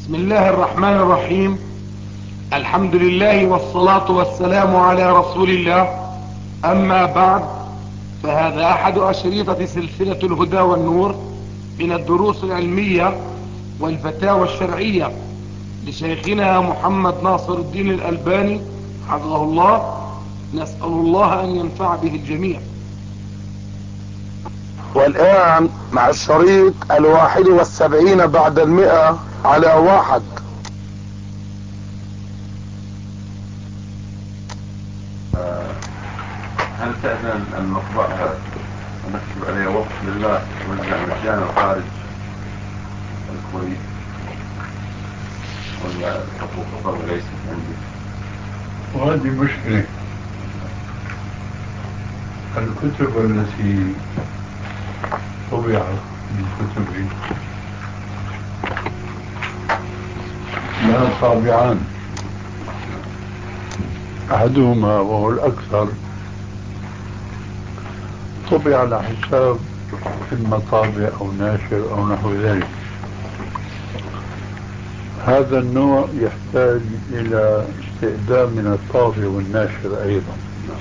بسم الله الرحمن الرحيم. الحمد لله والصلاة والسلام على رسول الله. أما بعد، فهذا أحد أشريطة سلسلة الهدى والنور من الدروس العلمية والفتاوى الشرعية لشيخنا محمد ناصر الدين الألباني حفظه الله. نسأل الله أن ينفع به الجميع. والآن مع الشريط 71 بعد 100 على 1. هل تأذن أن نطبعها ونكتب عليها وقف لله ونرجع مجانا خارج الكويت، ولا الحقوق فضل ليست عندي؟ وهذه مشكلة. الكتب التي طبعت من كتبي لها طابعان، أحدهما وهو الأكثر طبع على حساب المطابع أو ناشر أو نحو ذلك. هذا النوع يحتاج إلى استئذان من الطابع والناشر أيضا،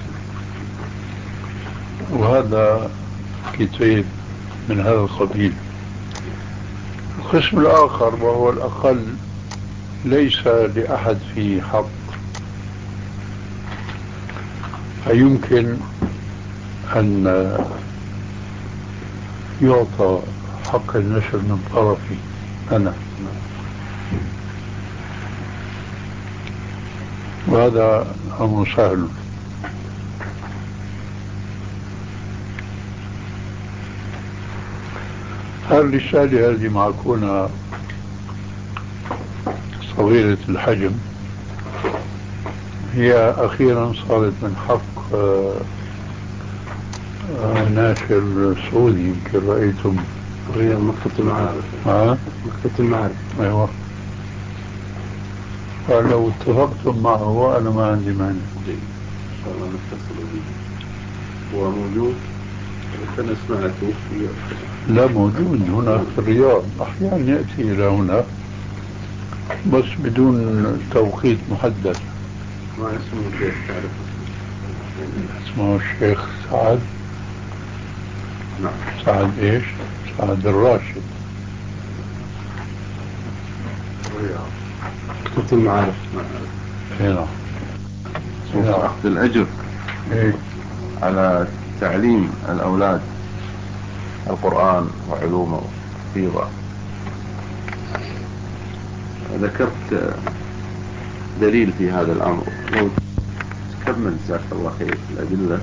وهذا كتاب من هذا القبيل. القسم الآخر وهو الأقل ليس لأحد فيه حق، فيمكن أن يعطى حق النشر من طرفي أنا، وهذا أمر سهل. الرسالة هذه معكونة صغيرة الحجم، هي أخيرا صارت من حق ناشر سعودي، يمكن رأيتم غير مكتبة المعارف. مكتبة المعارف، أيوة. فلو اتفقتم معه أنا ما عندي مانع. إن شاء الله نتصل به. هو موجود؟ أنا سمعته. لا، موجود هنا في الرياض، أحيانا يأتي إلى هنا بس بدون توقيت محدد. ما اسمه كيف تعرف؟ اسمه الشيخ سعد. نعم. سعد إيش؟ سعد الراشد. الرياض، مكتبة المعارف. هنا أخذ الأجر إيه؟ على تعليم الأولاد القرآن وعلومه وحفظه. ذكرت دليل في هذا الأمر، لو تكمل جزاك الله خير الأدلة.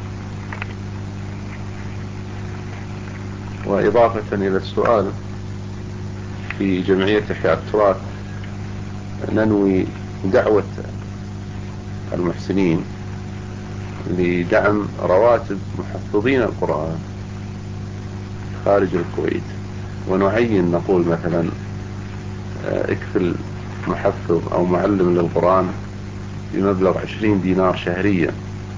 وإضافة إلى السؤال، في جمعية إحياء التراث ننوي دعوة المحسنين لدعم رواتب محفظين القرآن خارج الكويت، ونعين نقول مثلا اكفل محفظ أو معلم للقرآن بمبلغ 20 دينار شهريا،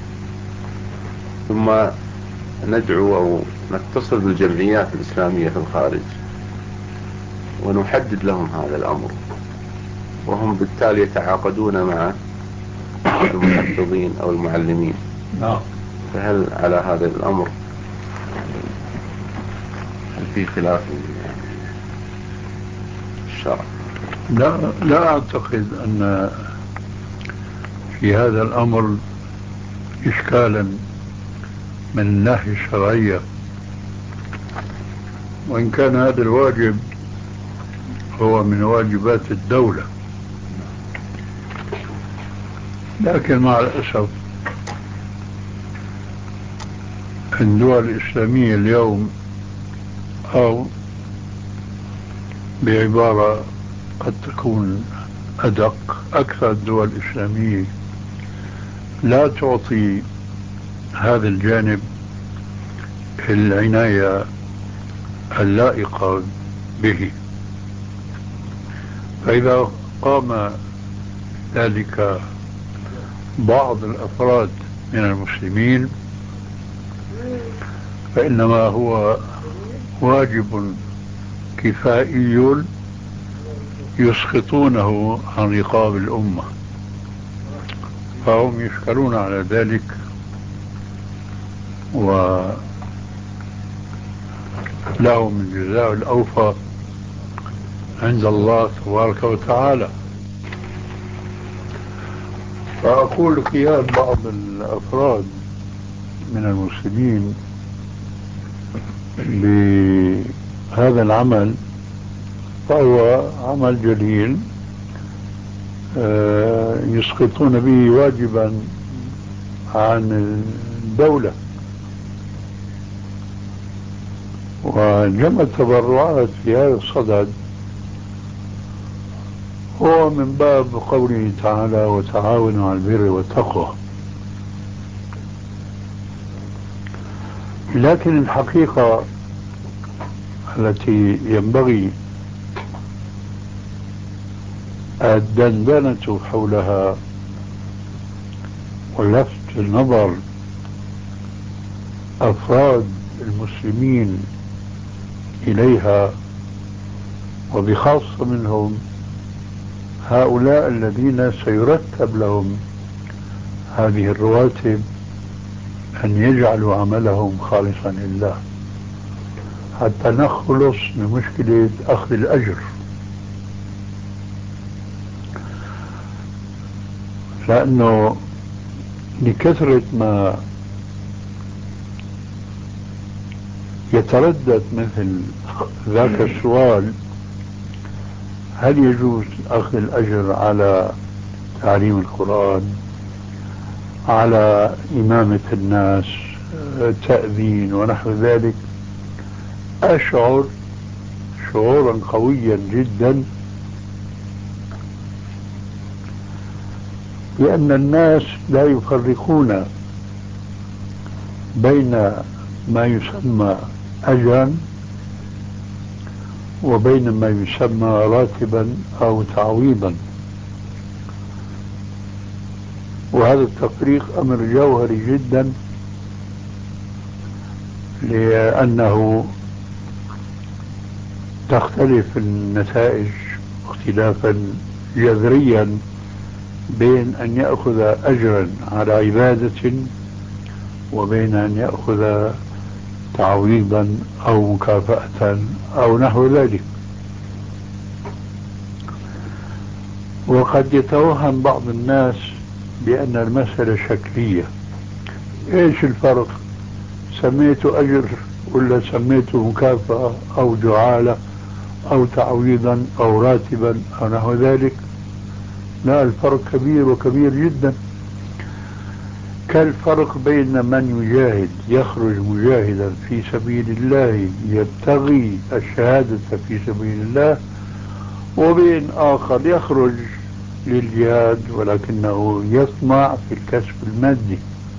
ثم ندعو أو نتصل بالجمعيات الإسلامية في الخارج ونحدد لهم هذا الأمر، وهم بالتالي يتعاقدون مع المحفظين أو المعلمين. نعم. فهل على هذا الأمر هل في خلاف الشرع؟ لا أعتقد أن في هذا الأمر إشكالا من الناحية الشرعية، وإن كان هذا الواجب هو من واجبات الدولة، لكن مع الأسف الدول الإسلامية اليوم، أو بعبارة قد تكون أدق، أكثر الدول الإسلامية لا تعطي هذا الجانب العناية اللائقة به. فإذا قام ذلك بعض الأفراد من المسلمين فإنما هو واجب كفائي يسقطونه عن رقاب الأمة، فهم يشكرون على ذلك ولهم الجزاء الأوفى عند الله تبارك وتعالى. فأقول قيام بعض الأفراد من المسلمين بهذا العمل فهو عمل جليل يسقطون به واجبا عن الدولة، وجمع التبرعات في هذا الصدد هو من باب قوله تعالى وتعاونوا على البر والتقوى. لكن الحقيقة التي ينبغي الدندنة حولها ولفت النظر أفراد المسلمين إليها، وبخاصة منهم هؤلاء الذين سيرتب لهم هذه الرواتب، أن يجعلوا عملهم خالصا لله حتى نخلص من مشكلة أخذ الأجر. لأنه لكثرة ما يتردد مثل ذاك السؤال، هل يجوز أخذ الأجر على تعليم القرآن، على إمامة الناس، تأذين ونحو ذلك، أشعر شعورا قويا جدا بأن الناس لا يفرقون بين ما يسمى أجرا وبين ما يسمى راتبا أو تعويضا، وهذا التفريق أمر جوهري جدا، لأنه تختلف النتائج اختلافا جذريا بين أن يأخذ أجرا على عبادة وبين أن يأخذ تعويضا أو مكافأة أو نحو ذلك. وقد يتوهم بعض الناس بأن المسألة شكلية. إيش الفرق؟ سميته أجر ولا سميته مكافأة أو جعالة أو تعويضا أو راتبا أو نحو ذلك؟ لا، الفرق كبير وكبير جدا، كالفرق بين من يجاهد يخرج مجاهدا في سبيل الله يبتغي الشهادة في سبيل الله، وبين آخر يخرج للجهاد ولكنه يطمع في الكسب المادي.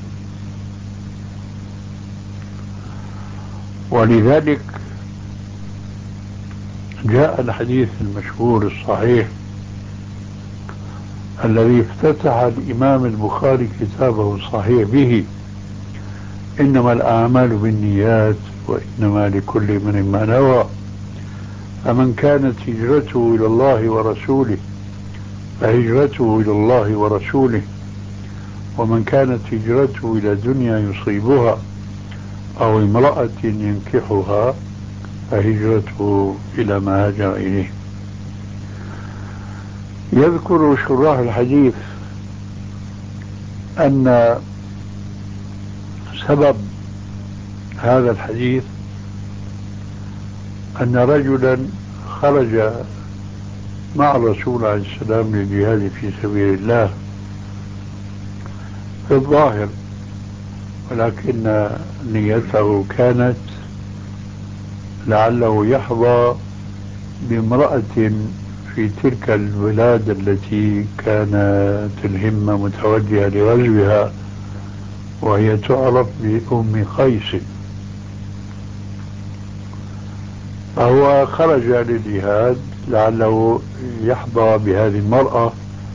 ولذلك جاء الحديث المشهور الصحيح الذي افتتح الإمام البخاري كتابه الصحيح به: إنما الأعمال بالنيات وإنما لكل امرئ ما نوى، فمن كانت هجرته إلى الله ورسوله فهجرته إلى الله ورسوله، ومن كانت هجرته إلى دنيا يصيبها أو امرأة ينكحها فهجرته إلى ما هاجر إليه. يذكر شراح الحديث أن سبب هذا الحديث أن رجلا خرج مع الرسول عليه السلام للجهاد في سبيل الله في الظاهر، ولكن نيته كانت لعله يحظى بامرأة في تلك البلاد التي كانت الهمة متوجهة لغزوها، وهي تعرف بأم قيس. فهو خرج للجهاد لعله يحظى بهذه المرأة،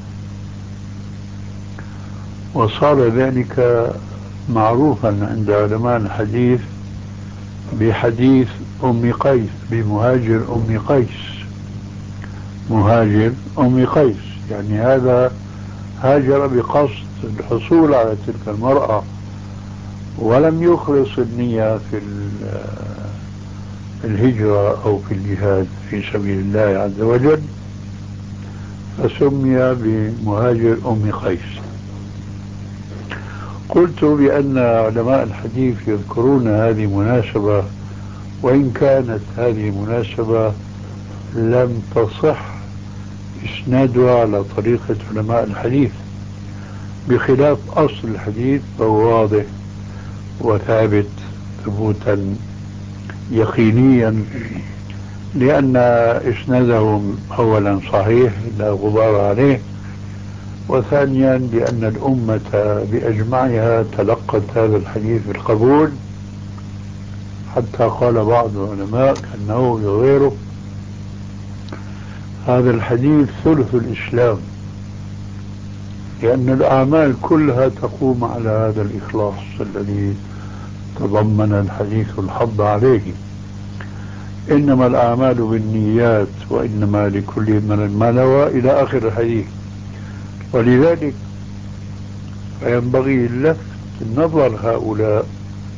وصار ذلك معروفا عند علماء الحديث بحديث أم قيس، بمهاجر أم قيس، مهاجر أم قيس، يعني هذا هاجر بقصد الحصول على تلك المرأة ولم يخلص النية في الهجرة أو في الجهاد في سبيل الله عز وجل، فسمي بمهاجر أم قيس. قلت بأن علماء الحديث يذكرون هذه مناسبة، وإن كانت هذه مناسبة لم تصح إسنادها على طريقة علماء الحديث، بخلاف أصل الحديث فهو واضح وثابت ثبوتا يقينيا، لأن إسنادهم أولا صحيح لا غبار عليه، وثانيا لأن الأمة بأجمعها تلقت هذا الحديث بالقبول، حتى قال بعض العلماء كأنه يغيره هذا الحديث ثلث الإسلام، لأن الأعمال كلها تقوم على هذا الإخلاص الذي تضمن الحديث الحض عليه. إنما الأعمال بالنيات وإنما لكل من ما نوى إلى آخر الحديث. ولذلك فينبغي لفت نظر هؤلاء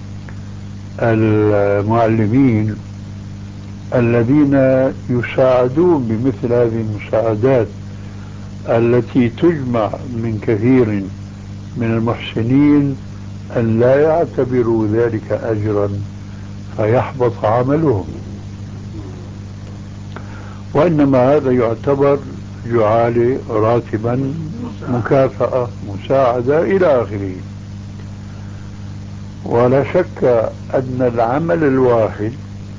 المعلمين الذين يساعدون بمثل هذه المساعدات التي تجمع من كثير من المحسنين أن لا يعتبروا ذلك أجرا فيحبط عملهم، وإنما هذا يعتبر جعالة، راتبا، مكافأة، مساعدة إلى آخره. ولا شك أن العمل الواحد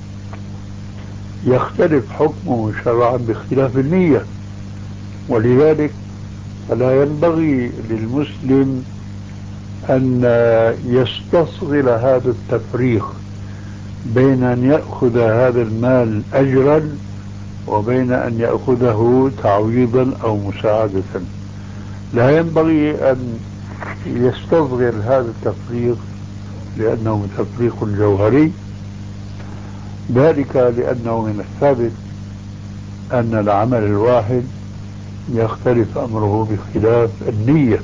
يختلف حكمه شرعا باختلاف النية، ولذلك فلا ينبغي للمسلم أن يستصغر هذا التفريق بين أن يأخذ هذا المال أجرا وبين أن يأخذه تعويضا أو مساعدة. لا ينبغي أن يستصغر هذا التفريق لأنه تفريق جوهري، ذلك لأنه من الثابت أن العمل الواحد يختلف أمره باختلاف النية.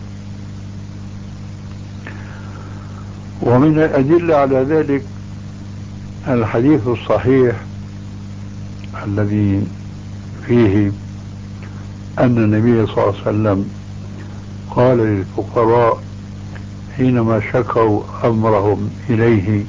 ومن الأدلة على ذلك الحديث الصحيح الذي فيه أن النبي صلى الله عليه وسلم قال للفقراء حينما شكوا أمرهم إليه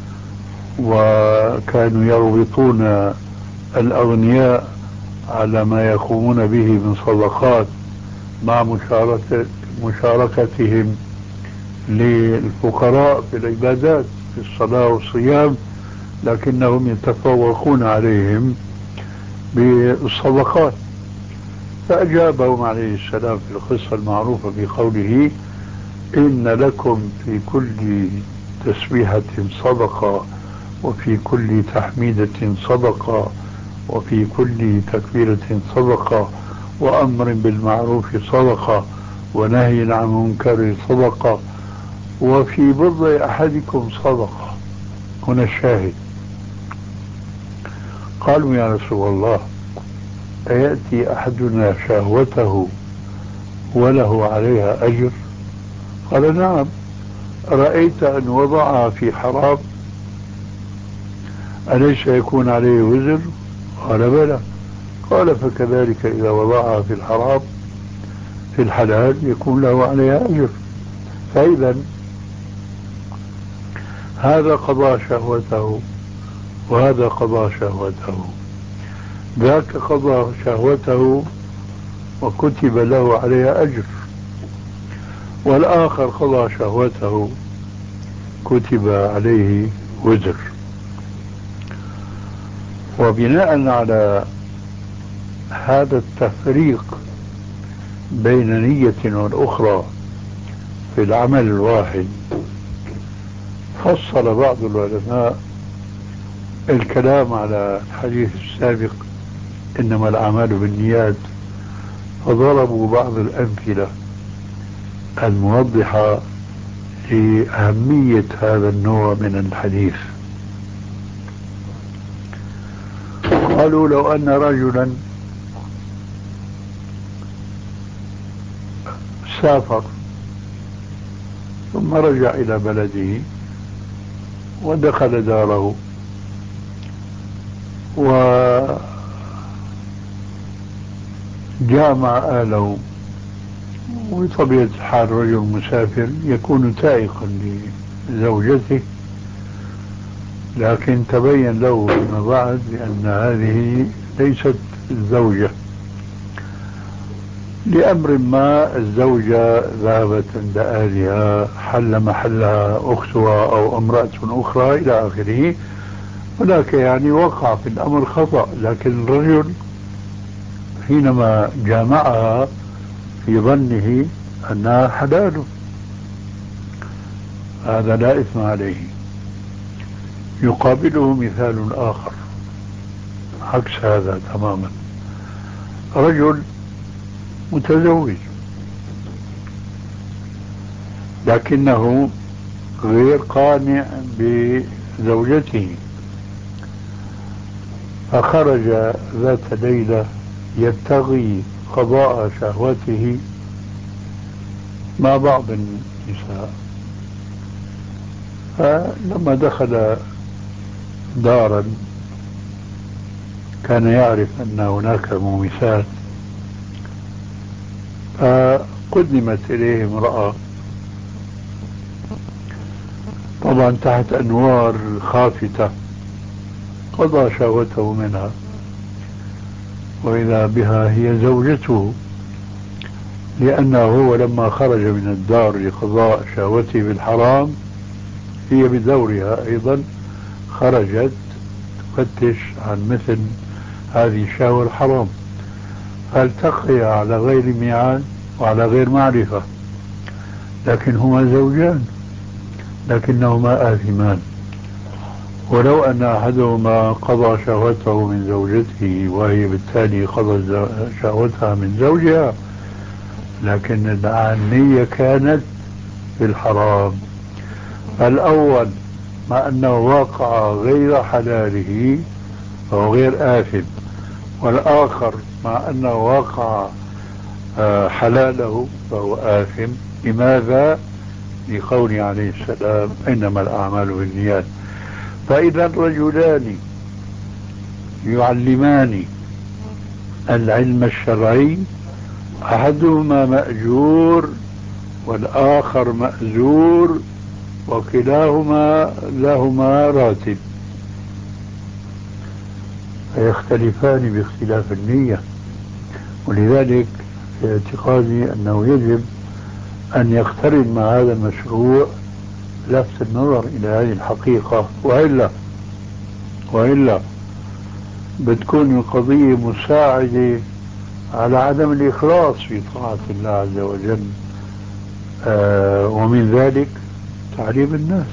وكانوا يربطون الأغنياء على ما يقومون به من صدقات مع مشاركتهم للفقراء في العبادات في الصلاة والصيام، لكنهم يتفوقون عليهم بالصدقات. فأجابهم عليه السلام في القصة المعروفة بقوله إن لكم في كل تسبيحة صدقة، وفي كل تحميدة صدقة، وفي كل تكبيرة صدقة، وأمر بالمعروف صدقة، ونهي عن منكر صدقة، وفي بضع أحدكم صدقة. هنا الشاهد. قالوا يا رسول الله أيأتي أحدنا شهوته وله عليها أجر؟ قال نعم. رأيت أن وضعها في حرام أليس يكون عليه وزر؟ قال بلى. قال فكذلك إذا وضعها في الحرام في الحلال يكون له عليها أجر. فإذا هذا قضى شهوته وهذا قضى شهوته، ذاك قضى شهوته وكتب له عليها أجر، والآخر قضى شهوته كتب عليه وزر. وبناء على هذا التفريق بين نية والأخرى في العمل الواحد، فصل بعض العلماء الكلام على الحديث السابق إنما الأعمال بالنيات، فضربوا بعض الأمثلة الموضحة لأهمية هذا النوع من الحديث. قالوا لو أن رجلا سافر ثم رجع إلى بلده ودخل داره وجامع أهله، وبطبيعة الحال رجل مسافر يكون تائقا لزوجته، لكن تبين له فيما بعد بأن هذه ليست الزوجة، لأمر ما الزوجة ذهبت عند أهلها، حل محلها أختها أو امرأة أخرى إلى آخره، ولكن يعني وقع في الأمر خطأ، لكن الرجل حينما جامعها في ظنه أنها حلال، هذا لا إثم عليه. يقابله مثال آخر عكس هذا تماما، رجل متزوج لكنه غير قانع بزوجته، فخرج ذات ليلة يبتغي قضاء شهوته مع بعض النساء، فلما دخل دارا كان يعرف أن هناك مومسات، فقدمت إليه امرأة طبعا تحت أنوار خافتة، قضى شهوته منها، وإذا بها هي زوجته، لأنه هو لما خرج من الدار لقضاء شهوته بالحرام هي بدورها أيضا خرجت تفتش عن مثل هذه الشهوة الحرام، فالتقيا على غير ميعاد وعلى غير معرفة، لكن هما زوجان لكنهما آثمان، ولو أن أحدهما قضى شهوته من زوجته وهي بالتالي قضى شهوتها من زوجها، لكن النية كانت في الحرام. الأول مع أنه واقع غير حلاله فهو غير آثم، والآخر مع أنه واقع حلاله فهو آثم. لماذا؟ لقوله عليه السلام إنما الأعمال بالنيات. فإذا الرجلان يعلمان العلم الشرعي، أحدهما مأجور والآخر مأزور، وكلاهما لهما راتب، فيختلفان باختلاف النية. ولذلك في اعتقادي أنه يجب أن يقترن مع هذا المشروع لفت النظر إلى هذه الحقيقة، وإلا بتكون القضية مساعدة على عدم الإخلاص في طاعة الله عز وجل، ومن ذلك تعليم الناس.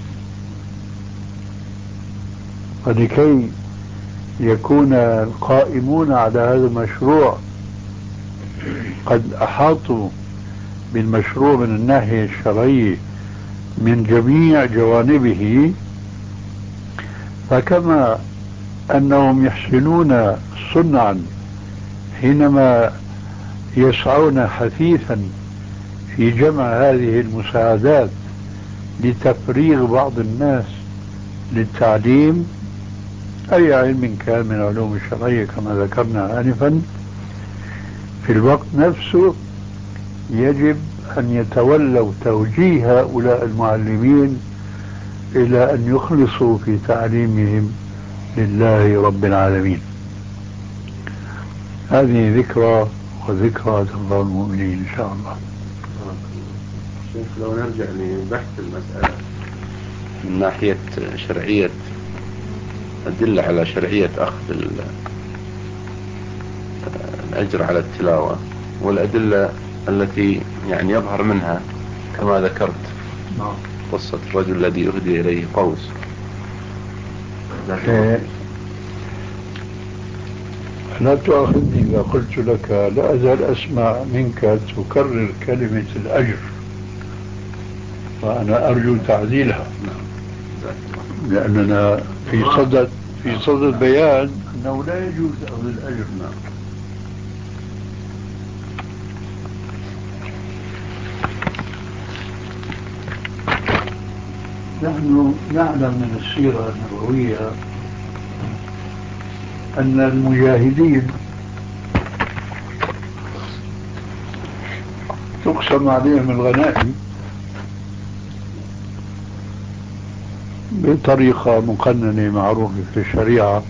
فلكي يكون القائمون على هذا المشروع قد أحاطوا بالمشروع من الناحية الشرعية من جميع جوانبه، فكما أنهم يحسنون صنعا حينما يسعون حثيثا في جمع هذه المساعدات لتفريغ بعض الناس للتعليم أي علم كان من العلوم الشرعية كما ذكرنا آنفا، في الوقت نفسه يجب أن يتولوا توجيه هؤلاء المعلمين إلى أن يخلصوا في تعليمهم لله رب العالمين. هذه ذكرى وذكرى تنفع المؤمنين إن شاء الله. شيخ لو نرجع لبحث المسألة من ناحية شرعية، أدلة على شرعية أخذ الأجر على التلاوة، والأدلة التي يعني يظهر منها كما ذكرت قصة الرجل الذي أهدي إليه قوس. لا تؤاخذني إذا قلت لك لا أزال أسمع منك تكرر كلمة الأجر، وأنا أرجو تعديلها، لأننا في صدد بيان أنه لا يجوز أخذ الأجر. نحن نعلم من السيرة النبوية أن المجاهدين تقسم عليهم الغنائم بطريقة مقننة معروفة في الشريعة.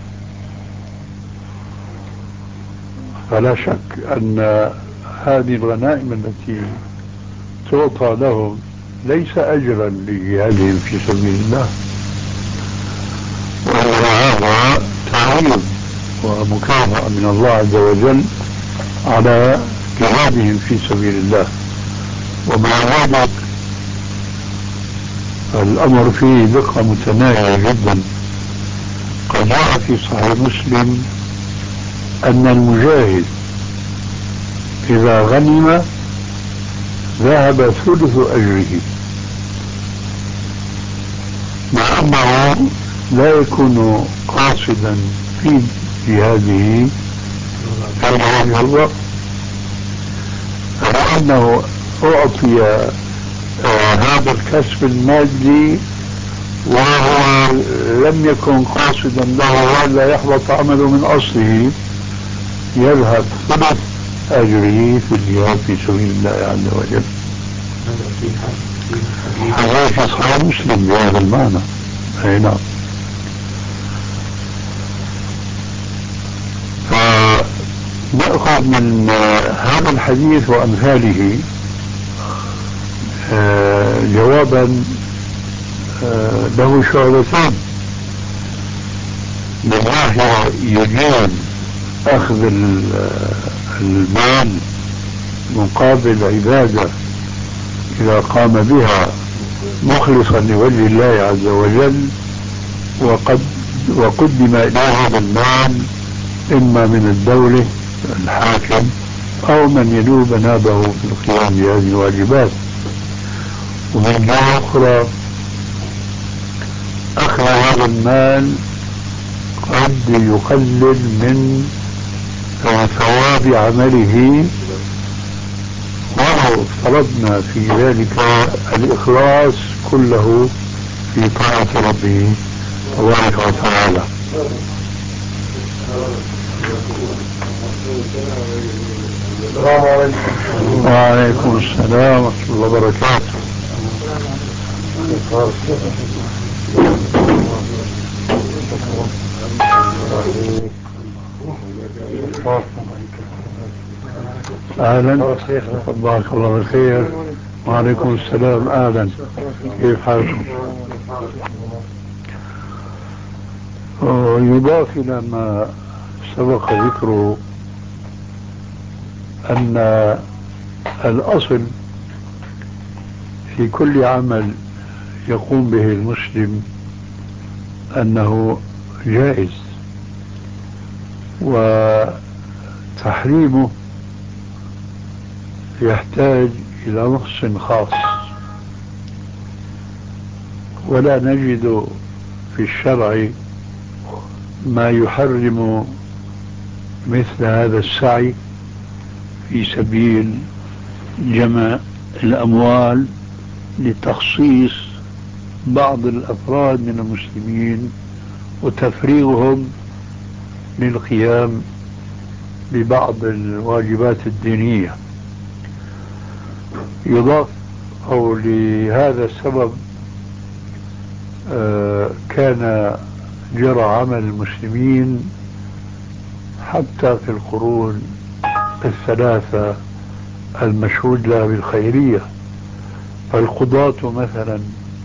فلا شك أن هذه الغنائم التي تعطى لهم ليس أجرا لجهادهم في سبيل الله، وهذا تعظيم ومكافأة من الله عز وجل على جهادهم في سبيل الله. ومع ذلك الأمر فيه دقة متناهية جدا. قد جاء في صحيح مسلم أن المجاهد إذا غنم ذهب ثلث أجره، مع أنه لا يكون قاصدا في جهاده كما الله، لأنه أعطي هذا الكسب المادي وهو لم يكن قاصدا له ولا يحبط عمله من أصله، يذهب ثلث أجره في الجهاد في سبيل الله عز وجل. هذا في صحيح مسلم بهذا المعنى. أي نعم. فنأخذ من هذا الحديث وأمثاله جوابا له شعبتين. من ناحية يجوز أخذ المال مقابل عبادة إذا قام بها مخلصا لوجه الله عز وجل، وقدم إلى هذا المال إما من الدولة الحاكم أو من ينوب نابه في القيام بهذه الواجبات. ومن جهة أخرى أخذ هذا المال قد يقلل من ثواب عمله، ولو افترضنا في ذلك الإخلاص كله في طاعة ربه تبارك وتعالى. السلام عليكم. وعليكم السلام ورحمة الله وبركاته. أهلا، بارك الله بالخير. وعليكم السلام. أهلا، كيف حالكم؟ يضاف إلى ما سبق ذكره أن الأصل في كل عمل يقوم به المسلم أنه جائز، وتحريمه يحتاج إلى نص خاص، ولا نجد في الشرع ما يحرم مثل هذا السعي في سبيل جمع الأموال لتخصيص بعض الأفراد من المسلمين وتفريغهم للقيام ببعض الواجبات الدينية. يضاف أو لهذا السبب كان جرى عمل المسلمين حتى في القرون الثلاثة المشهود لها بالخيرية، فالقضاة مثلا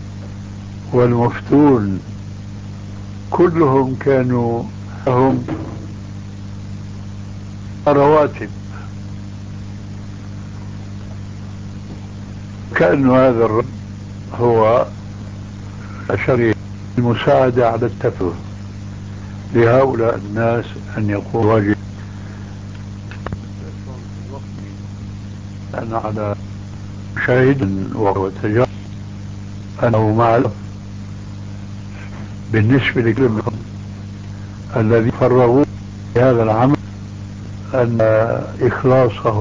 والمفتون كلهم كانوا لهم رواتب، كأن هذا الرجل هو أشر المساعدة على التفرغ لهؤلاء الناس أن يقوم واجب. أنا على شاهد وتجارب أنه مع بالنسبة لكل الذي فرغوا هذا العمل أن إخلاصه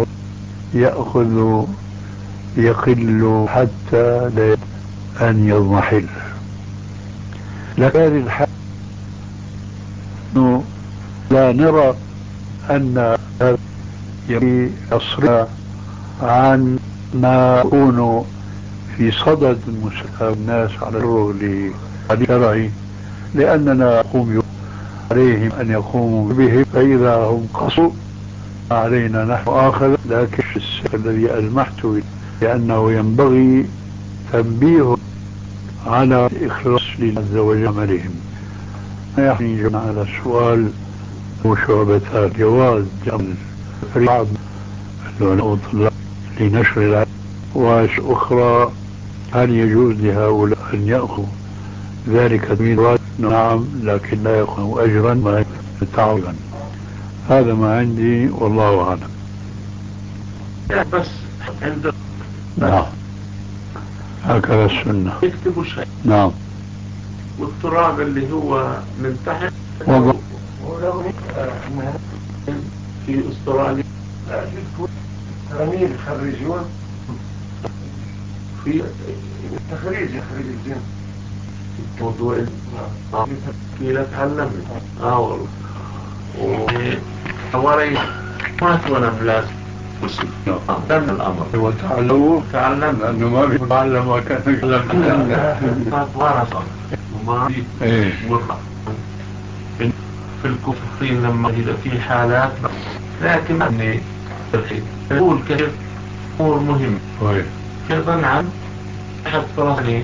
يأخذ يقل حتى لا أن يضمحل. لكن هذه الحالة لا نرى أن هذا يصرف عن ما يكون في صدد الناس على الشغل الشرعي، لأننا نقوم عليهم أن يقوموا به، فإذا هم قصوا علينا نحن آخر. لكن الذي ألمحت لأنه ينبغي تنبيه على إخلاص لله عز وجل عملهم. يعني على السؤال وشعبتان: جواز جمع بعض العلماء لنشر العلم، وأخرى هل يجوز لهؤلاء أن يأخذوا ذلك تمييز؟ نعم، لكن لا يأخذوا أجرا ما تعوضا. هذا ما عندي والله أعلم. بس عند نعم، هكذا السنة. يكتبوا شيء. نعم. والتراب اللي هو من تحت في استراليا تلاميذ يخرجون في تخريج الجن موضوع في لا تعلمني والله وحوالي ما تولى بلازم دم الأمر هو تعلم لأنه ما بيتعلم وكان يتعلم ورثة وما ورثة في الكفرين لما إذا في حالات، لكن أني يقول كيف أمور مهمة أيضا عن أحد فرصني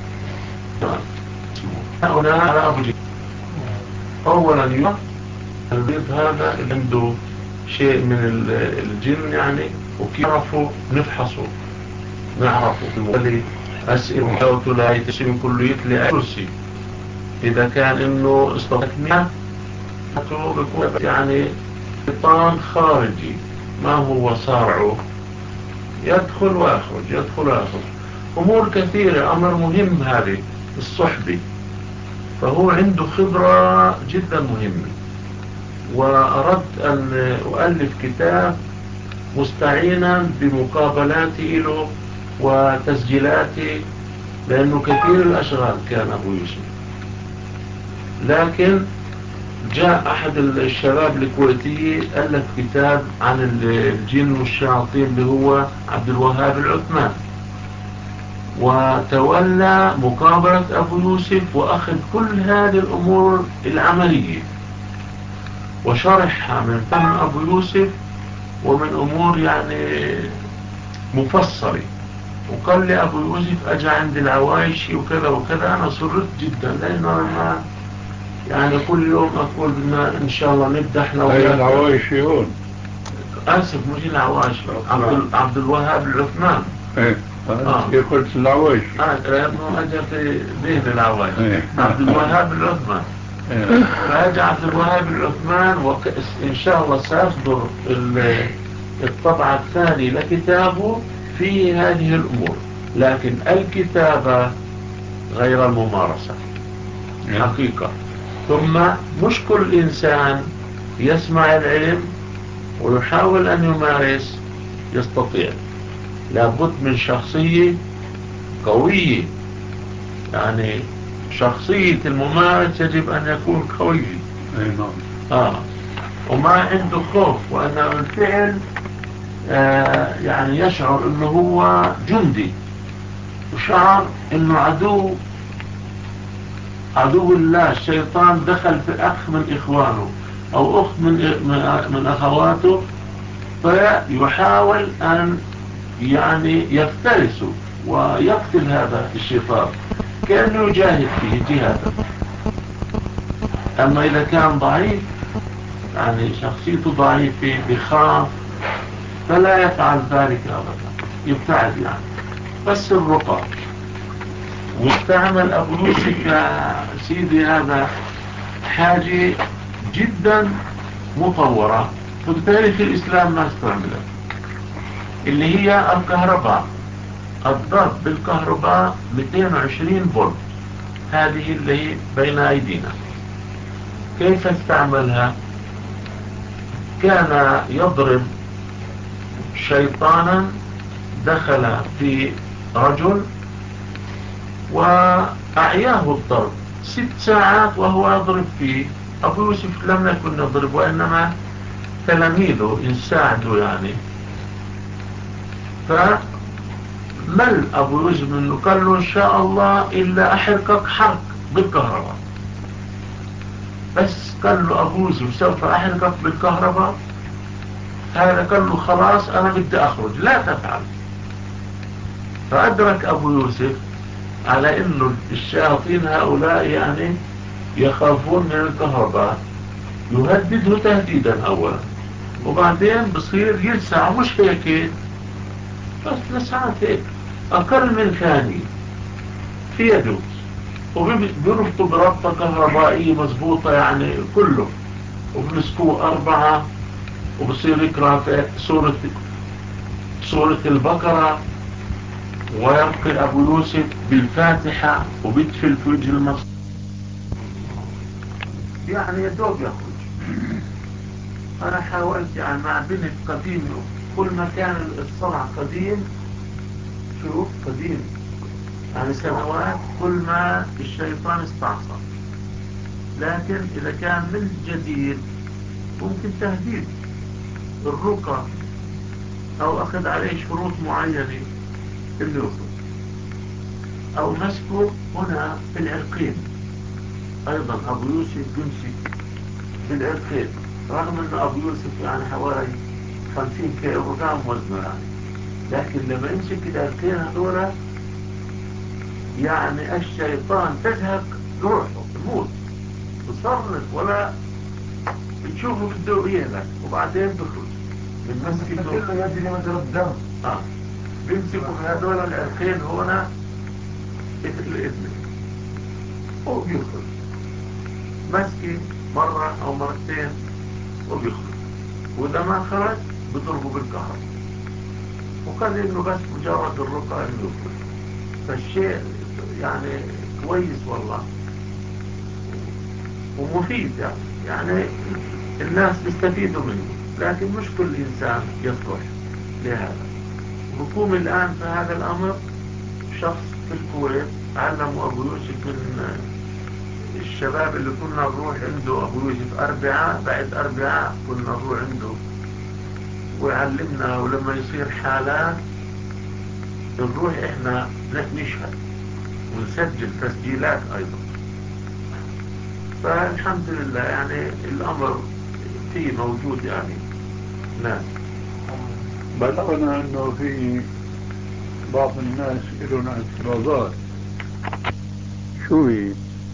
هنا على أبو جيد. أولا يوم البيض هذا اللي عنده شيء من الجن يعني، وكيف نعرفه نفحصه نعرفه المولي أسئل جاوته لا يتشم كله يتلي أكرسي. إذا كان إنه استطاعتني بيكون يعني شيطان خارجي ما هو صارعه، يدخل ويخرج يدخل ويخرج أمور كثيرة. أمر مهم هذه الصحبة، فهو عنده خبرة جدا مهمة. وأردت أن أؤلف كتاب مستعينا بمقابلاتي له وتسجيلاتي، لأنه كثير الأشغال كان أبو يوسف. لكن جاء أحد الشباب الكويتي ألف كتاب عن الجن والشياطين اللي هو عبد الوهاب العثمان، وتولى مقابلة أبو يوسف وأخذ كل هذه الأمور العملية وشرحها من فهم أبو يوسف ومن أمور يعني مفصلة. وقال لي أبو يوسف أجا عند العوايشي وكذا وكذا. أنا سررت جدا، لأنه أنا يعني كل يوم أقول إن شاء الله نبدأ إحنا ويا العوايشي هون. آسف مش العوايشي، عبد الوهاب العثمان. قلت العوايشي. لأنه أجا في ذهن العوايشي عبد الوهاب العثمان. فأجا عبد الوهاب العثمان، وإن شاء الله سأصدر الطبعة الثانية لكتابه في هذه الأمور. لكن الكتابة غير الممارسة حقيقة. ثم مش كل إنسان يسمع العلم ويحاول أن يمارس يستطيع. لابد من شخصية قوية، يعني شخصية الممارس يجب أن يكون قوي. وما عنده خوف، وأنه بالفعل يعني يشعر أنه هو جندي، وشعر أنه عدو الله الشيطان دخل في أخ من إخوانه أو أخت من أخواته، فيحاول أن يعني يفترسه ويقتل هذا الشيطان كأنه يجاهد فيه جهادا. أما إذا كان ضعيف، يعني شخصيته ضعيفة بخاف، فلا يفعل ذلك أبدا، يبتعد يعني. بس الرقى واستعمل أبو يوسف يا سيدي هذا حاجة جدا مطورة في تاريخ الإسلام ما استعملها، اللي هي الكهرباء، الضرب بالكهرباء 220 فولت، هذه اللي بين أيدينا. كيف استعملها؟ كان يضرب شيطانا دخل في رجل وأعياه الضرب 6 ساعات وهو يضرب فيه. أبو يوسف لم يكن يضرب، وإنما تلاميذه يساعدوا يعني. فمل أبو يوسف منه، قال له إن شاء الله إلا أحرقك حرق بالكهرباء. بس قال له أبو يوسف سوف أحرقك بالكهرباء، هذا قال له خلاص أنا بدي أخرج، لا تفعل. فأدرك أبو يوسف على إنه الشياطين هؤلاء يعني يخافون من الكهرباء، يهدده تهديدا أولا، وبعدين بصير يلسع، مش هيك بس لسعات هيك أقل من ثانية في يده، وبيربطوا بربطة كهربائية مضبوطة يعني كله، وبمسكوه 4، وبصير يقرأ في سورة البقرة، ويرقي أبو يوسف بالفاتحة، وبيدفل في وجه المصر يعني يدوب يخرج. أنا حاولت يعني مع بنت قديم، كل ما كان الصنع قديم، شوف قديم يعني سنوات، كل ما الشيطان استعصى. لكن إذا كان من جديد ممكن تهديد الرقى أو أخذ عليه شروط معينة اللي يخرج، أو مسكه هنا في العرقين. أيضا أبو يوسف بيمسك بالعرقين، رغم أن أبو يوسف يعني حوالي 50 كيلو جرام وزنه يعني، لكن لما يمسك العرقين هذولا يعني الشيطان تزهق روحه، تموت، تصرف ولا تشوفه بده يهلك، وبعدين بخرج من مسكته كله يجري مجرى الدم. بيمسكوا بهذول العرقين هنا مثل الإذن، وبيخرج مسكي مرة أو مرتين وبيخرج، وإذا ما خرج بضربه بالكهرباء، وقال إنه بس مجرد الرقعة إنه يخرج. فالشيء يعني كويس والله ومفيد يعني الناس بيستفيدوا منه، لكن مش كل إنسان يصلح لهذا. حكومي الآن في هذا الأمر، شخص في الكويت علموا أبو يوسف من الشباب اللي كنا نروح عنده. أبو يوسف بعد أربعاء كنا نروح عنده ويعلمنا، ولما يصير حالات نروح إحنا نشهد ونسجل تسجيلات أيضا. فالحمد لله يعني الأمر فيه موجود يعني ناس. بلغنا أنه في بعض الناس لهم اعتراضات، شو هي؟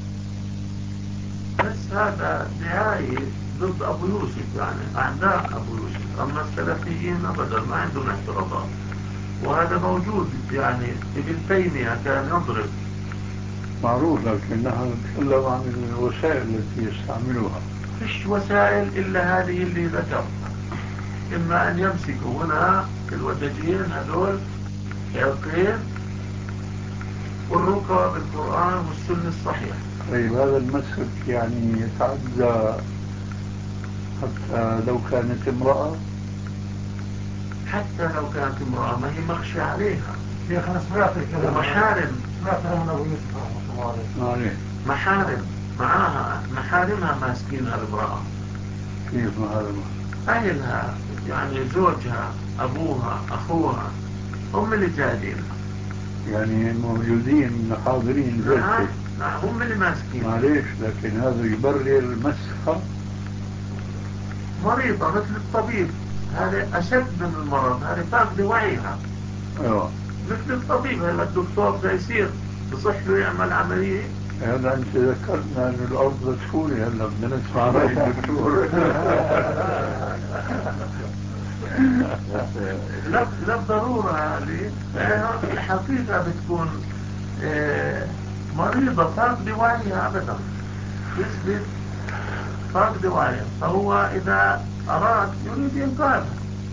بس هذا دعاية ضد أبو يوسف، يعني أعداء أبو يوسف. أما السلفيين أبدا ما عندهم اعتراضات، وهذا موجود يعني. ابن تيمية كان يضرب. معروف، لكنها نتكلم عن الوسائل التي يستعملوها. فيش وسائل إلا هذه اللي ذكرتها، إما أن يمسكوا هنا الودجين هذول عرقين، والرقى بالقرآن والسنة الصحيح. طيب هذا المسك يعني يتعدى حتى لو كانت امرأة؟ حتى لو كانت امرأة ما هي مخشى عليها. يا أخي أنا سمعت الكلام، ومحارم، سمعت من أبو يوسف رحمة الله عليه. محارم معاها، محارمها ماسكينها المرأة. كيف محارمها؟ أهلها يعني زوجها، أبوها، أخوها، هم اللي جايبينها. يعني موجودين حاضرين نعم جلسة. نعم، هم اللي ماسكين. معليش، لكن هذا يبرر مسخة. مريضة مثل الطبيب، هذا أشد من المرض، هذا فاقد وعيها. ايوه، مثل الطبيب، هلا الدكتور بده يصير بصح له يعمل عملية. هذا انت ذكرتنا ان الارض تفولي، هلا بدنا نسمع راي الدكتور. لا بالضرورة هذه الحقيقة بتكون مريضة فاقد وعيها أبدا، يثبت فاقد وعيها. فهو إذا أراد يريد إنقاذها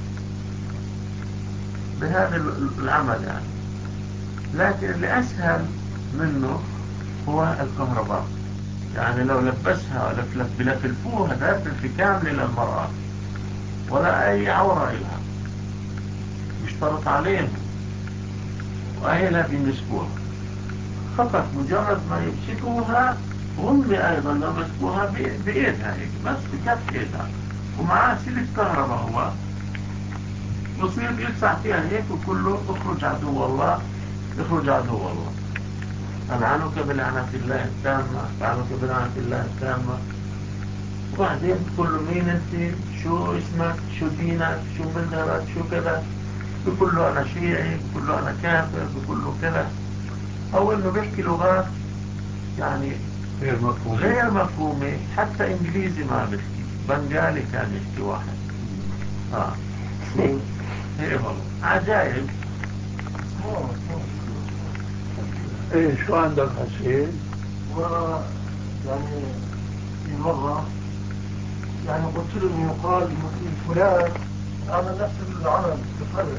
بهذا العمل يعني. لكن اللي أسهل منه هو الكهرباء، يعني لو لبسها بلفلفوها لفلفة كاملة للمرأة ولا أي عورة لها، يشترط عليهم وأهلها بيمسكوها، فقط مجرد ما يمسكوها وأمي أيضا لو مسكوها بإيدها هيك بس بكف إيدها ومعاه سلك كهرباء هو يصير يلسع فيها هيك وكله اخرج عدو الله اخرج عدو الله ألعنك بلعنة الله التامة ألعنك بلعنة الله التامة. وبعدين بقول له مين انت شو اسمك شو دينك شو مذهبك شو كذا بقول له أنا شيعي بقول له أنا كافر بقول له كذا أو إنه بيحكي لغات يعني غير مفهومة حتى إنجليزي ما بيحكي بنغالي كان يحكي واحد هيك والله عجائب. ايه شو عندك حسين؟ يعني في مرة يعني قلت له انه يقال إنه فلان عمل نفس العمل بفرق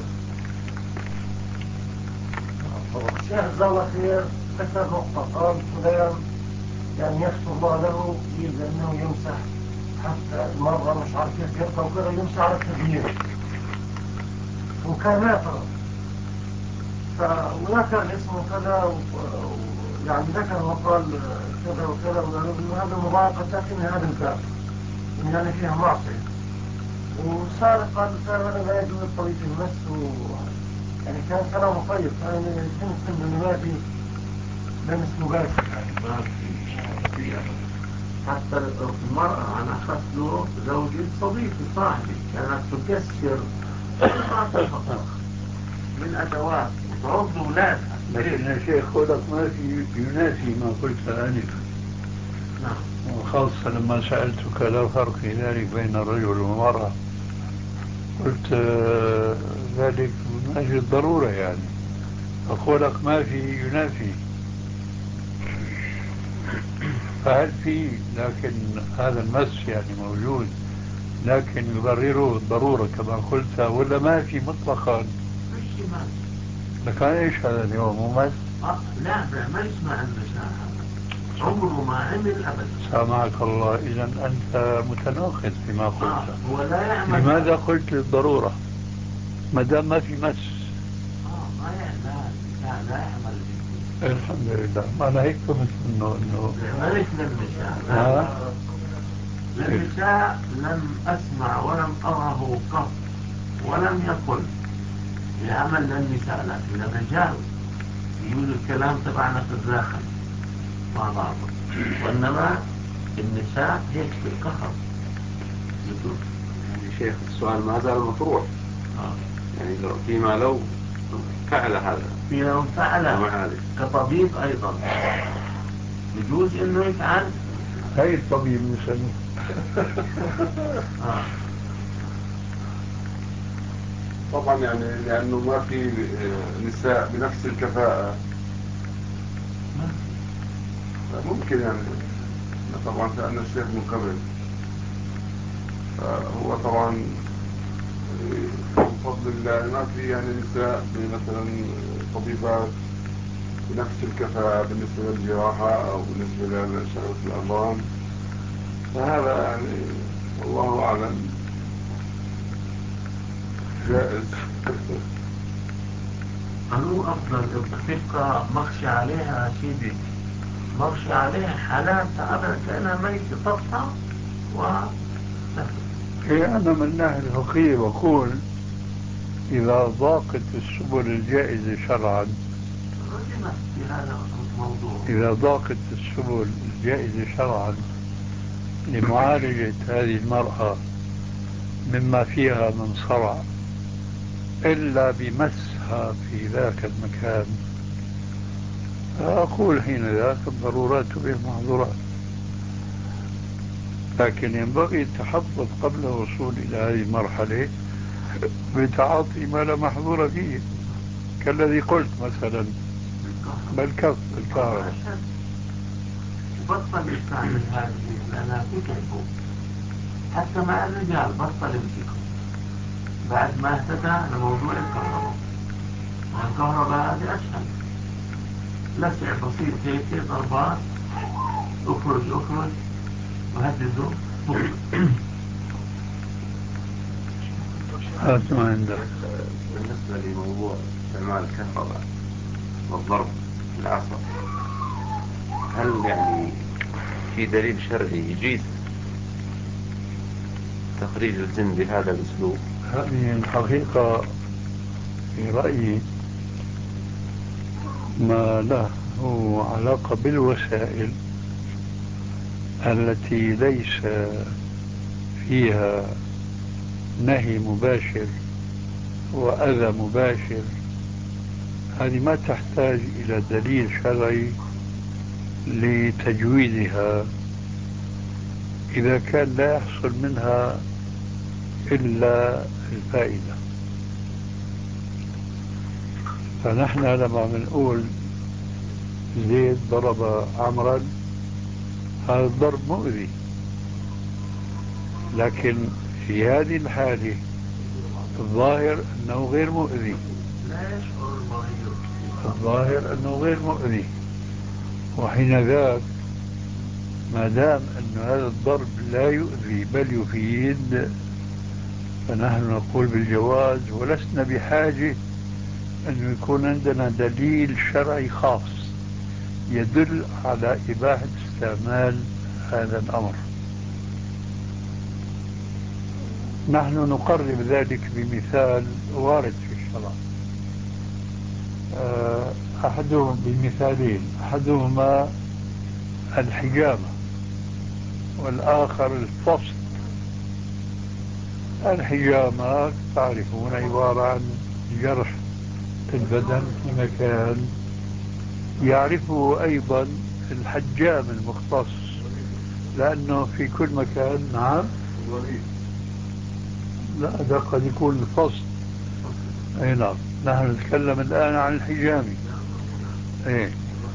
الشيخ جزاه الله خير ذكر نقطة قال فلان يعني يغفر الله له بأنه يمسح حتى المرة مش عارف كيف يرقى وكذا يمسح على التغيير وكان يعترض وذكر اسمه كذا يعني ذكر وقال كذا وكذا وهذا مضاعفة لكن هذا الباب يعني فيها معصية وصار قال أنا لا يجوز الطريق المس يعني كان كلامه طيب كان يمكن أنه ما في لمس مباشر ما في حتى المرأة أنا أخذت له زوجي صديقي صاحبي كانت تكسر ما تفضل من أدوات وتعض أولادها. لكن يا شيخ خلق ما في يناسي ما قلت آنفا. نعم. وخاصة لما سألتك لا فرق في ذلك بين الرجل والمرأة قلت ذلك من أجل الضرورة يعني فخلق ما في ينافي فهل في لكن هذا المس يعني موجود لكن يبرره الضرورة كما قلت ولا ما في مطلقا؟ مش مس. لكن ايش هذا اليوم مو مس؟ لا ما يسمع النساء عمره ما عمل أبدا. سامحك الله إذا أنت متناقض فيما قلت. هو لا يعمل. لماذا قلت للضرورة ما دام ما في مس؟ ما يعمل لا يعمل. الحمد لله أنا هيك فهمت إنه مالك للنساء للنساء لم أسمع ولم أره قط ولم يقل يعمل للنساء لكن الرجال يقول الكلام تبعنا في الداخل مع بعض وإنما النساء هيك بالقهر يقول. يعني شيخ السؤال ما زال مطروح يعني فيما لو فعل هذا فيما لو فعل كطبيب أيضا يجوز إنه يفعل. هاي الطبيب مثلا طبعا يعني لأنه ما في نساء بنفس الكفاءة ممكن يعني طبعا سألنا الشيخ من قبل هو طبعا بفضل الله ما في يعني نساء مثلا طبيبات بنفس الكفاءة بالنسبة للجراحة أو بالنسبة لشغلة الأمراض فهذا يعني والله أعلم جائز. قالوا أفضل تبقى مخشى عليها سيدي مخشى عليها حالات أبدا كأنها ميتة تطلع أنا من الناحية الفقهية بقول إذا ضاقت السبل الجائزة شرعا في هذا الموضوع إذا ضاقت السبل الجائزة شرعا لمعالجة هذه المرأة مما فيها من صرع إلا بمسها في ذاك المكان أقول حين ذاك الضرورات تبيح المحظورات لكن ينبغي التحفظ قبل الوصول إلى هذه المرحلة بتعاطي ما لا محظور فيه كالذي قلت مثلا بالكف الكهرباء بطل يستعمل هذه لأنها تتعبه حتى مع الرجال بطل يمسكه بعد ما اهتدى لموضوع الكهرباء والكهرباء هذه أسهل لسع بسيط هيك ضربات اخرج وهدده هات ما عندك. بالنسبة لموضوع استعمال الكهرباء والضرب بالعصا هل يعني في دليل شرعي يجيز تخريج الجن بهذا الأسلوب؟ هذه الحقيقة في رأيي ما له علاقة بالوسائل التي ليس فيها نهي مباشر وأذى مباشر، هذه ما تحتاج إلى دليل شرعي لتجويزها إذا كان لا يحصل منها إلا الفائدة. فنحن لما بنقول زيد ضرب عمرا، هذا الضرب مؤذي، لكن في هذه الحالة الظاهر أنه غير مؤذي. الظاهر أنه غير مؤذي، وحين ذاك ما دام أن هذا الضرب لا يؤذي بل يفيد، فنحن نقول بالجواز، ولسنا بحاجة أن يكون عندنا دليل شرعي خاص يدل على إباحة استعمال هذا الأمر. نحن نقرب ذلك بمثال وارد في الشرع، أحدهم بمثالين، أحدهما الحجامة والآخر الفصل. الحجامة تعرفون عبارة عن جرح في البدن في مكان يعرفه أيضا الحجام المختص، لأنه في كل مكان. نعم، لا ده قد يكون الفصل. أي نعم، نحن نتكلم الآن عن الحجامة. إيه؟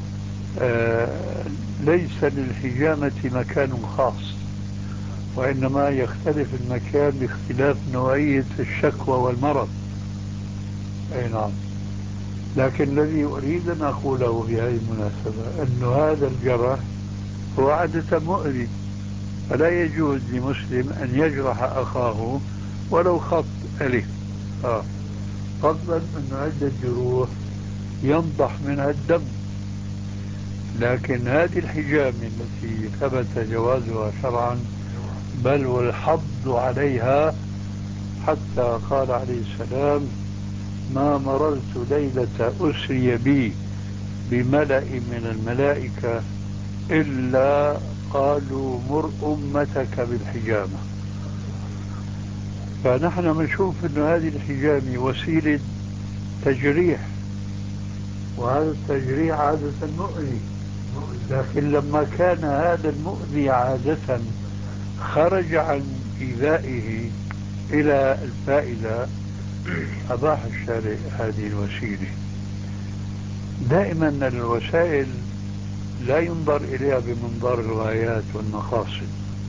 ليس للحجامة مكان خاص، وإنما يختلف المكان باختلاف نوعية الشكوى والمرض. أي نعم، لكن الذي أريد أن أقوله في هذه المناسبة أن هذا الجرح هو عادة مؤذي، فلا يجوز لمسلم أن يجرح أخاه ولو خط ألف، فضلا أن عدة جروح ينضح منها الدم. لكن هذه الحجامة التي ثبت جوازها شرعا بل والحض عليها، حتى قال عليه السلام: ما مررت ليلة أسري بي بملأ من الملائكة إلا قالوا مر أمتك بالحجامة. فنحن بنشوف أن هذه الحجامة وسيلة تجريح، وهذا التجريح عادة مؤذي، لكن لما كان هذا المؤذي عادة خرج عن إيذائه إلى الفائدة، أباح الشارع هذه الوسيلة. دائما الوسائل لا ينظر إليها بمنظار الغايات والمقاصد.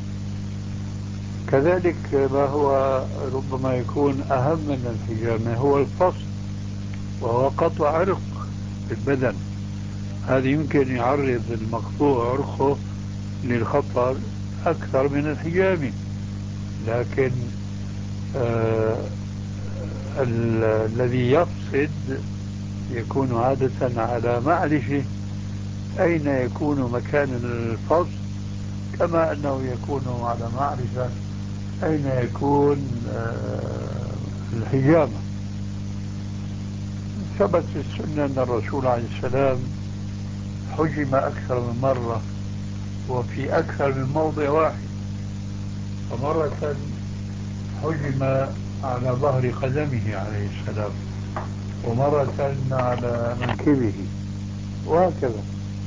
كذلك ما هو ربما يكون أهم من الحجامة هو الفصل، وهو قطع عرق في البدن. هذا يمكن يعرض المقطوع عرقه للخطر أكثر من الحجامة، لكن الذي يفسد يكون عادة على معرفة أين يكون مكان الفصل، كما أنه يكون على معرفة أين يكون الحجامة. ثبت في السنة أن الرسول عليه السلام حجم أكثر من مرة وفي أكثر من موضع واحد، فمرة حجم على ظهر قدمه عليه السلام، ومرة على منكبه، وهكذا.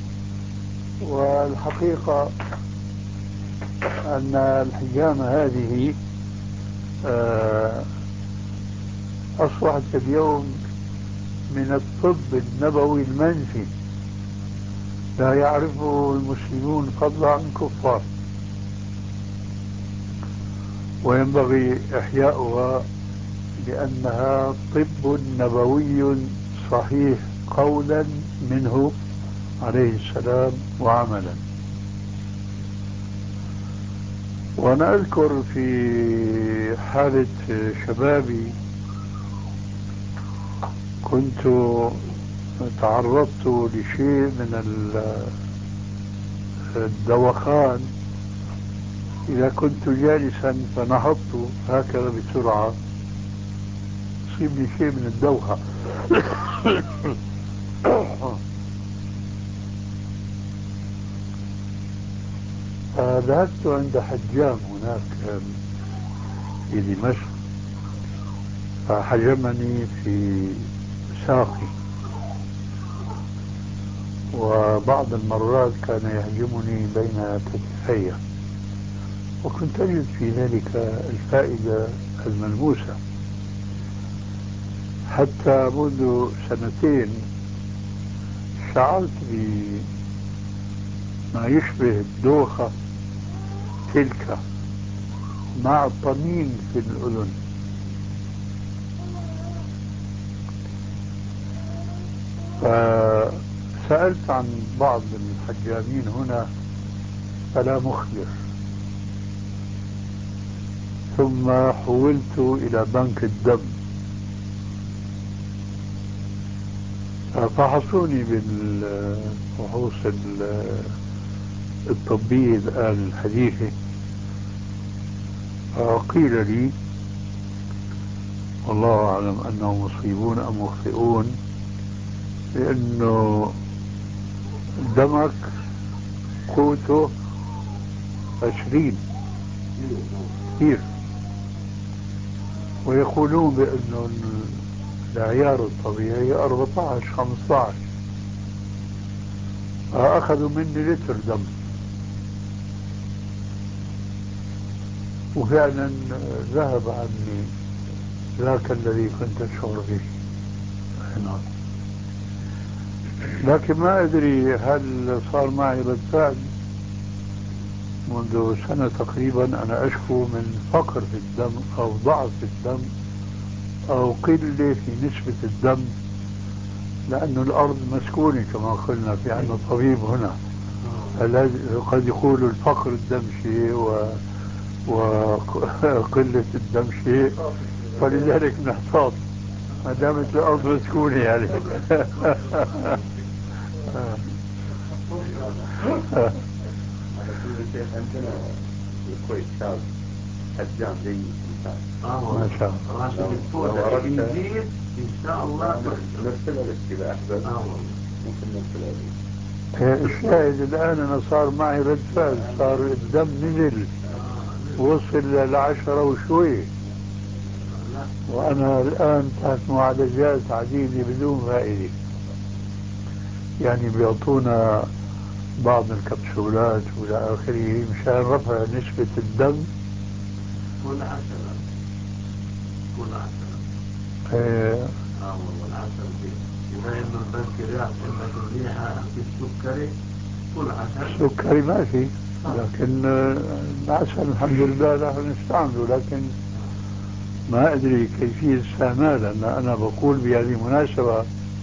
والحقيقة أن الحجامة هذه أصبحت اليوم من الطب النبوي المنفي، لا يعرفه المسلمون فضلا عن الكفار، وينبغي إحياؤها لأنها طب نبوي صحيح قولا منه عليه السلام وعملا. وأنا أذكر في حالة شبابي كنت تعرضت لشيء من الدوخان إذا كنت جالسا فنهضت هكذا بسرعة يصيبني شيء من الدوخة. فذهبت عند حجام هناك في دمشق فحجمني في ساقي، وبعض المرات كان يهجمني بين كتفي، وكنت أجد في ذلك الفائدة الملموسة. حتى منذ سنتين شعرت بما يشبه الدوخة تلك مع طنين في الأذن. فسألت عن بعض الحجامين هنا فلا مخبر، ثم حولت إلى بنك الدم فحصوني بالفحوص الطبية الآن الحديثة، قيل لي والله أعلم أنهم مصيبون أم مخطئون، لأنه دمك قوته 20 كثير، ويقولون بأنه العيار الطبيعي 14-15، فأخذوا مني لتر دم، وفعلا ذهب عني ذاك الذي كنت أشعر به. نعم. لكن ما أدري هل صار معي رد فعل. منذ سنة تقريبا أنا أشكو من فقر في الدم أو ضعف في الدم أو قلة في نسبة الدم، لأن الأرض مسكونة كما قلنا، في عندنا طبيب هنا قد يقول الفقر الدم شيء وقلة الدم شيء، فلذلك نحتاط ما دامت الأرض مسكونة يعني. على كل شيء عندنا في الكويت شاب حجام جيد ممتاز. ما شاء الله. راشد يزيد إن شاء الله نرسل لك إذا أحببت. ممكن نرسل لك. الشاهد الآن أنا صار معي رد فعل، صار الدم نزل وصل ل10 وشوي، وأنا الآن تحت معالجات عديدة بدون فائدة. يعني بيعطونا بعض الكبسولات وإلى آخره مشان رفع نسبة الدم. كل 10 والعسل دي بما إنه البنكرياس عندك الريحة في السكري، كل 10 سكري ما في، لكن العسل الحمد لله نحن نستعمله، لكن ما أدري كيفية استعماله. لأن أنا بقول بهذه المناسبة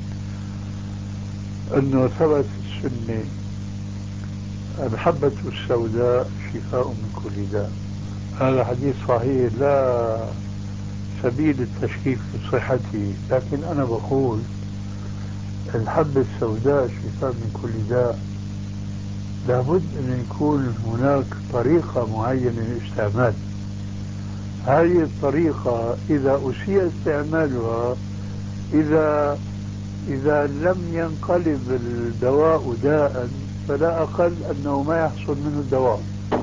أنه ثبت في السنة الحبة السوداء شفاء من كل داء. هذا حديث صحيح لا سبيل التشكيك في صحته، لكن أنا بقول الحبة السوداء شفاء من كل داء. لابد أن يكون هناك طريقة معينة للاستعمال. هذه الطريقة إذا أسيء استعمالها، إذا لم ينقلب الدواء داء، فلا أقل أنه ما يحصل منه الدواء.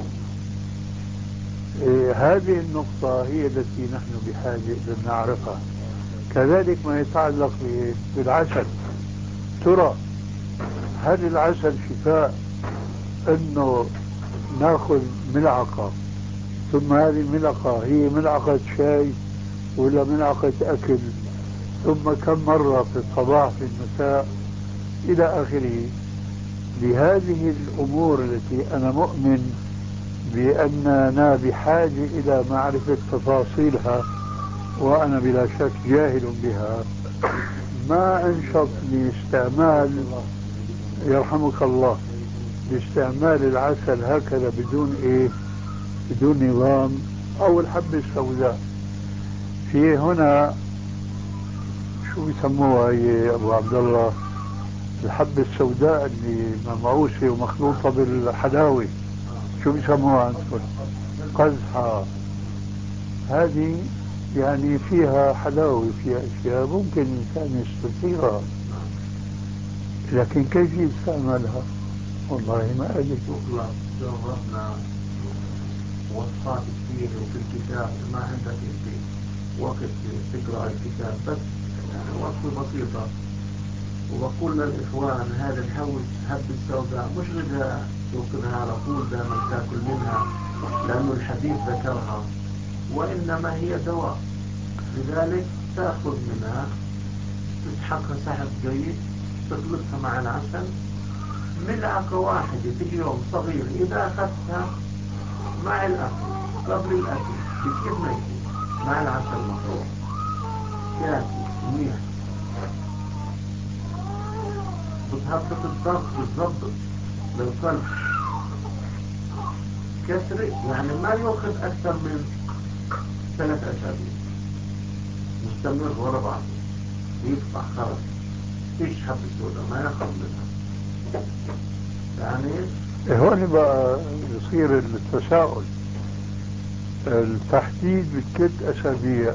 هذه النقطة هي التي نحن بحاجة أن نعرفها. كذلك ما يتعلق بالعسل، ترى هل العسل شفاء أنه نأخذ ملعقة ثم هذه الملعقة هي ملعقة شاي ولا ملعقة أكل، ثم كم مرة في الصباح في المساء إلى آخره؟ لهذه الأمور التي أنا مؤمن بأننا بحاجة إلى معرفة تفاصيلها، وأنا بلا شك جاهل بها، ما أنشط لاستعمال يرحمك الله لاستعمال العسل هكذا بدون نظام، أو الحبة السوداء. في هنا شو بيسموها يا أبو عبد الله، الحبة السوداء اللي ممعوسة ومخلوطة بالحلاوة، شو بيسموها أنتم؟ قزحة. هذه يعني فيها حلاوة، فيها أشياء ممكن الإنسان يستطيعها، لكن كيف يستعملها؟ والله ما أدري. تخلص جربنا وصفات كثيرة وفي الكتاب، ما عندك انت وقت تقرأ الكتاب، بس يعني وصفة بسيطة. وبقول للإخوان هذا الهب السوداء مش غذاء تأكلها على طول دائما تاكل منها لأنه الحديث ذكرها، وإنما هي دواء. لذلك تأخذ منها، تسحقها سحق جيد، تخلطها مع العسل، ملعقة واحدة في اليوم صغير. إذا أخذتها مع الأكل، قبل الأكل بكيف ما يكون، مع العسل المخلوط، كافي منيح. بتهبط الضغط، بتظبط للقلب كسر، يعني ما يأخذ أكثر من 3 أسابيع مستمر ورا بعض، يقطع خلاص. فيش حب السوداء ما يأخذ منها يعني. هون بقى يصير التساؤل. التحديد ب3 أسابيع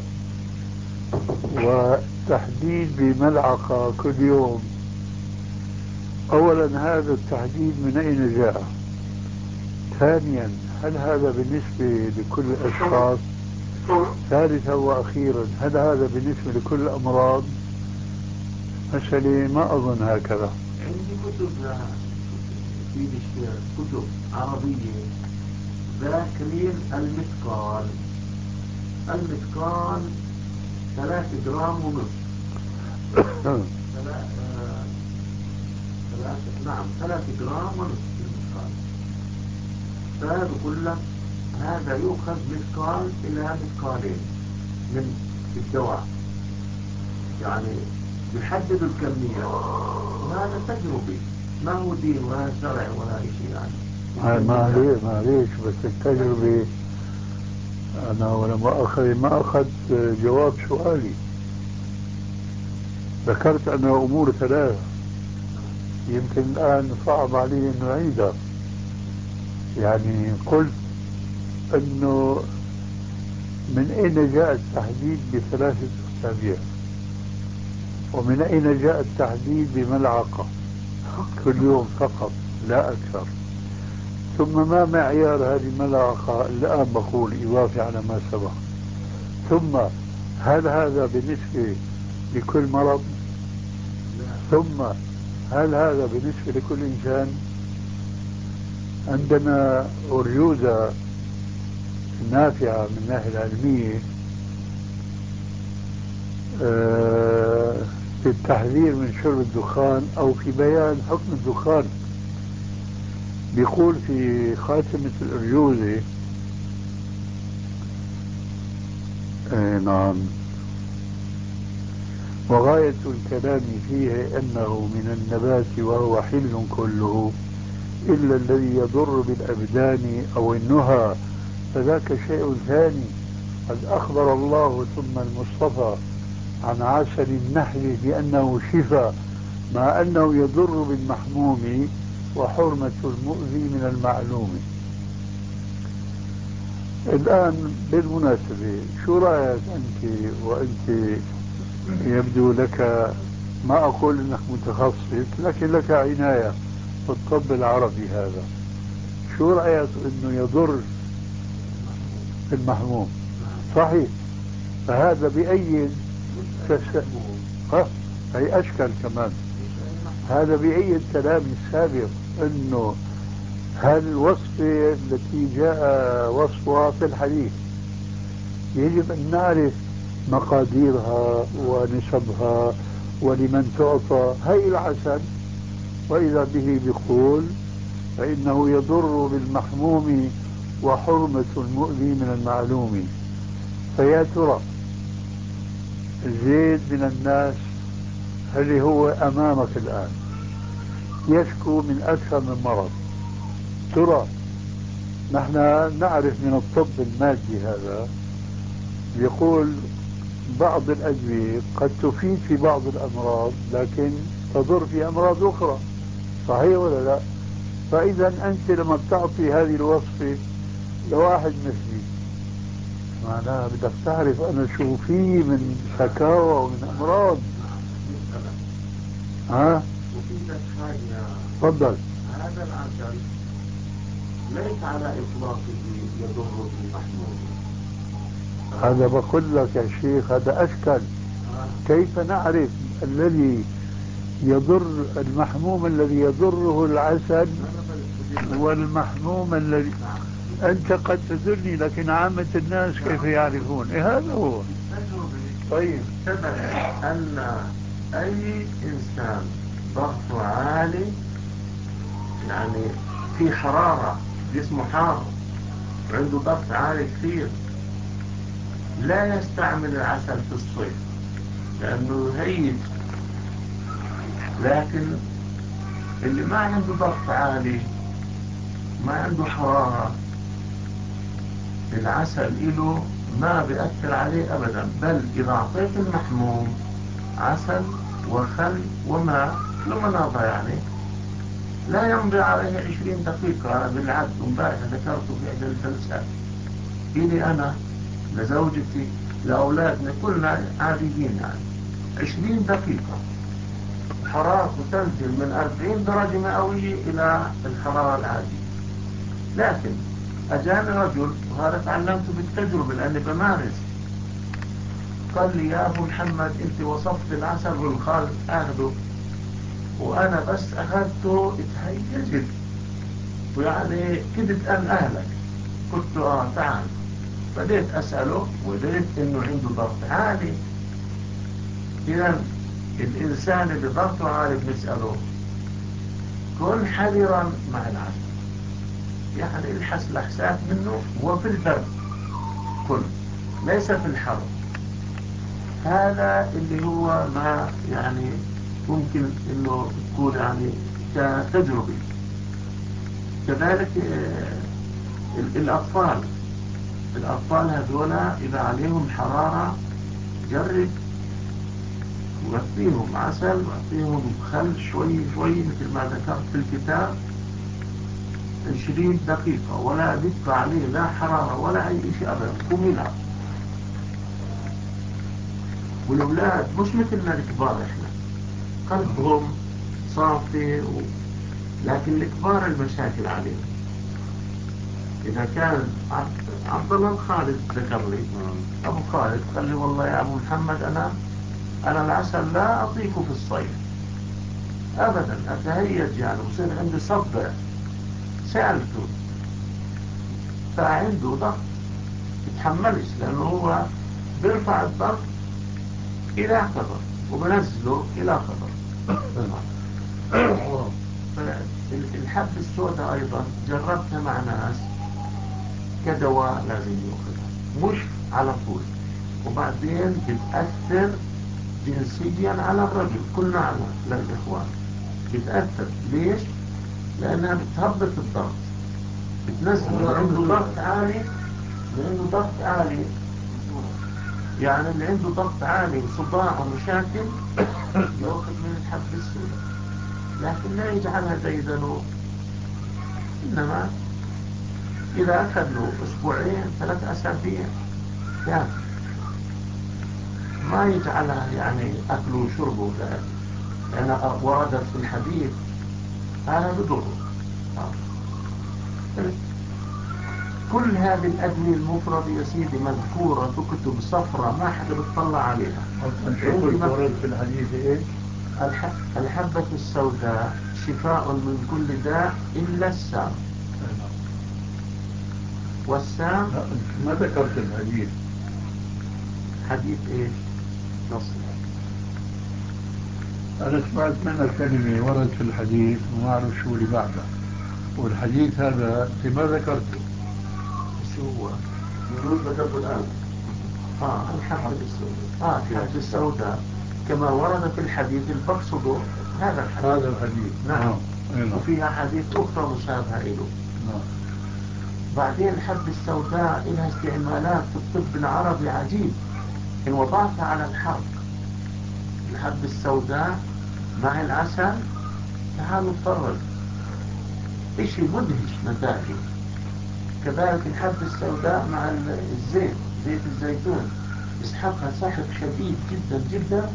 والتحديد بملعقة كل يوم، أولا هذا التحديد من أين جاء؟ ثانيا هل هذا بالنسبة لكل الأشخاص؟ ثالثا وأخيرا هل هذا بالنسبة لكل الأمراض؟ مسألة ما أظن هكذا. عندي كتب في كتب عربية ذاكرين المثقال. المثقال 3 جرام ونصف. نعم 3 جرام ونصف المثقال. فبقول لك هذا يؤخذ مثقال إلى مثقالين من الدواء، يعني بيحددوا الكمية، وهذا تجربي، ما هو دين ولا شرع ولا شيء يعني. معليش بس التجربة. أنا ولا ما أخذ جواب سؤالي. ذكرت أن أمور 3 يمكن الآن صعب علي أن أعيدها. يعني قلت أنه من أين جاء التحديد ب3 أسابيع، ومن أين جاء التحديد بملعقة كل يوم فقط لا أكثر، ثم ما معيار هذه الملعقة الآن بقول إضافة على ما سبق، ثم هل هذا بالنسبة لكل مرض، ثم هل هذا بالنسبة لكل إنسان. عندنا أرجوزة نافعة من الناحية العلمية في التحذير من شرب الدخان أو في بيان حكم الدخان. بيقول في خاتمة الأرجوزة نعم: وغاية الكلام فيه أنه من النبات وهو حل كله إلا الذي يضر بالأبدان أو النهى، فذاك شيء ثاني. قد أخبر الله ثم المصطفى عن عسل النحل بأنه شفاء، مع أنه يضر بالمحموم وحرمة المؤذي من المعلوم. الآن بالمناسبة شو رأيك أنت، وأنت يبدو لك، ما أقول أنك متخصص لكن لك عناية بالطب العربي هذا، شو رأيك أنه يضر بالمحموم؟ صحيح. فهذا بأي هي أشكال كمان. هذا بأي كلام السابق أنه هالوصفة التي جاء وصفها في الحديث يجب أن نعرف مقاديرها ونسبها ولمن تعطى. هي العسل وإذا به بيقول فإنه يضر بالمحموم وحرمة المؤذي من المعلوم. فيا ترى زيد من الناس اللي هو أمامك الآن يشكو من أكثر من مرض، ترى نحن نعرف من الطب المادي هذا يقول بعض الأدوية قد تفيد في بعض الأمراض لكن تضر في أمراض أخرى، صحيح ولا لا؟ فإذا أنت لما بتعطي هذه الوصفة لواحد مثلي معناها بدك تعرف أنا شو في من شكاوى ومن أمراض. ها؟ وفي لك حاجة، تفضل. هذا العسل ليس على إطلاقه يضر بالمحمول. هذا بقول لك يا شيخ هذا أشكل. كيف نعرف الذي يضر المحموم الذي يضره العسل والمحموم الذي أنت قد تدرني لكن عامة الناس كيف يعرفون؟ هذا هو. طيب ثبت أن أي إنسان ضغطه عالي، يعني في حرارة، جسمه حار وعنده ضغط عالي كثير، لا يستعمل العسل في الصيف لأنه هيج. لكن اللي ما عنده ضغط عالي، ما عنده حرارة، العسل إله ما بيأثر عليه أبدا. بل إذا أعطيت المحموم عسل وخل وماء لمناضة يعني لا يمضي عليه 20 دقيقة بالعد. امبارح ذكرته في إحدى الجلسات، إلي أنا لزوجتي لأولادنا كلنا عاديين يعني 20 دقيقة حرارته تنزل من 40 درجة مئوية إلى الحرارة العادية. لكن أجاني رجل، وهذا تعلمته بالتجربة لأني بمارس، قال لي يا أبو محمد أنت وصفت العسل والخل أخذه، وأنا بس أخذته اتهيجت ويعني كدت أن أهلك. قلت له تعال. بديت أسأله ولقيت إنه عنده ضغط عالي. إذا الإنسان اللي ضغطه عالي بنسأله كن حذرا مع العسل، يعني الحس الأحساس منه وفي البرد كن، ليس في الحر. هذا اللي هو ما يعني ممكن انه تكون يعني كتجربة. كذلك الأطفال هذولا إذا عليهم حرارة جرب وأعطيهم عسل وأعطيهم خل شوي شوي مثل ما ذكرت في الكتاب 20 دقيقة، ولا بيبقى عليه لا حرارة ولا أي شيء أبدا، قوم يلعب. والأولاد مش مثلنا الكبار، إحنا قلبهم صافي لكن الكبار المشاكل عليهم. إذا كان عبد الله الخالد ذكر لي، أبو خالد قال لي والله يا أبو محمد أنا العسل لا أطيقه في الصيف أبدا، أتهيج يعني وصير عندي صدع. سألته فعنده ضغط يتحملش، لأنه هو بيرفع الضغط إلى خطر وبنزله إلى خطر. الحب السوداء أيضا جربتها مع ناس كدواء لازم يأخذها مش على طول، وبعدين بتأثر جنسيا على الرجل. كلنا نعلم للإخوان بتأثر. ليش؟ لأنها بتهبط الضغط، بتنزل اللي عنده ضغط عالي، اللي عنده ضغط عالي يعني اللي عنده ضغط عالي وصداع ومشاكل يأخذ من الحب السوداء، لكن لا يجعلها زي ذنوب. إنما إذا أخذ له أسبوعين 3 أسابيع يعني ما يجعلها يعني أكله وشربه، لأن وردت في الحديث هذا بضره. كل هذه الأدوية المفردة يا سيدي مذكورة في كتب صفراء ما حدا بيطلع عليها. ورد في الحديث إيش؟ الحبة السوداء شفاء من كل داء إلا السام. والسام ما ذكرت الحديث. حديث إيش؟ نصر. أنا سمعت منك كلمة ورد في الحديث وما أعرف شو اللي بعدها، والحديث هذا أنت ما ذكرته. شو هو؟ يقول ذكرته الآن. الحبة السوداء. الحبة السوداء كما ورد في الحديث اللي بقصده هذا الحديث. نعم. نعم. وفيها حديث أخرى مشابهة له. نعم. بعدين الحبة السوداء لها استعمالات في الطب العربي عجيب. إن وضعتها على الحرق الحبة السوداء مع العسل تعالوا اتفرج، اشي مدهش نتائجه. كذلك الحبة السوداء مع الزيت، زيت الزيتون، يسحقها سحق شديد جدا جدا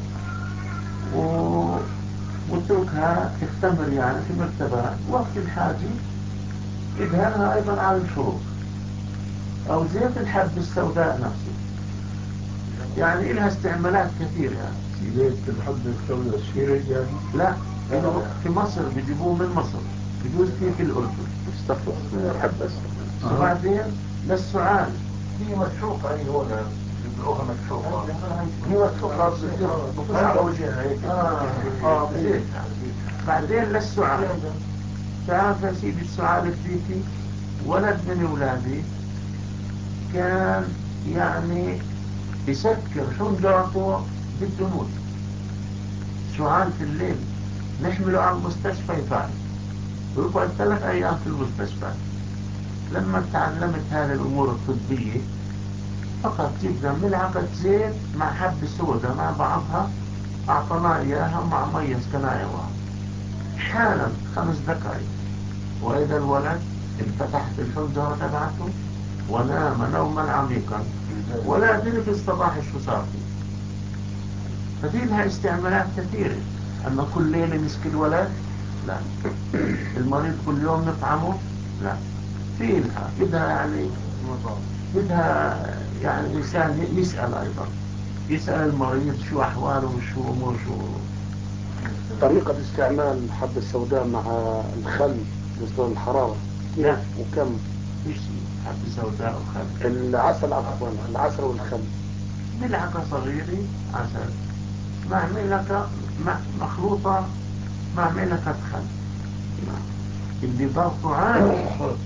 واتركها تختمر يعني في مرتبات، وقت الحاجة ادهنها ايضا على الفروض. او زيت الحبة السوداء نفسه، يعني لها استعمالات كثيرة يعني. زيت الحبة السوداء السيرة يعني؟ لا، إنه في مصر بيجيبوه من مصر، بجوز في الأردن استخلص من الحبة السوداء. وبعدين للسعال هي مسحوقة هي هنا يبيعوها مسحوقة. هي مسحوقة بتصير على وجهها هيك. بزيتها. بعدين للسعال، تعرف يا سيدي السعال الديكي ولد من أولادي كان يعني يسكر حنجرته بالجنود. سعال في الليل نحمله على المستشفى يفعل، ويقعد 3 أيام في المستشفى. لما تعلمت هذه الأمور الطبية فقط جبنا ملعقة زيت مع حبة سوداء مع بعضها، أعطنا إياها مع مية اسكناية واحد، حالا 5 دقائق، وإذا الولد انفتحت الحنجرة تبعته ونام نوما عميقا، ولا أدري في الصباح شو صار فيه. ففي لها استعمالات كثيرة. أما كل ليلة مسك الولد، لا. المريض كل يوم نطعمه، لا. في لها بدها يعني، بدها يعني الإنسان يسأل أيضا، يسأل المريض شو أحواله وشو أمور شو. طريقة استعمال الحبة السوداء مع الخل بالنسبة للحرارة لا، وكم؟ في شيء حبة سوداء وخل. العسل عفوا، العسل والخل. ملعقة صغيرة عسل مع ملعقة مخلوطة مع ملعقة خل، اللي ضغطه عالي.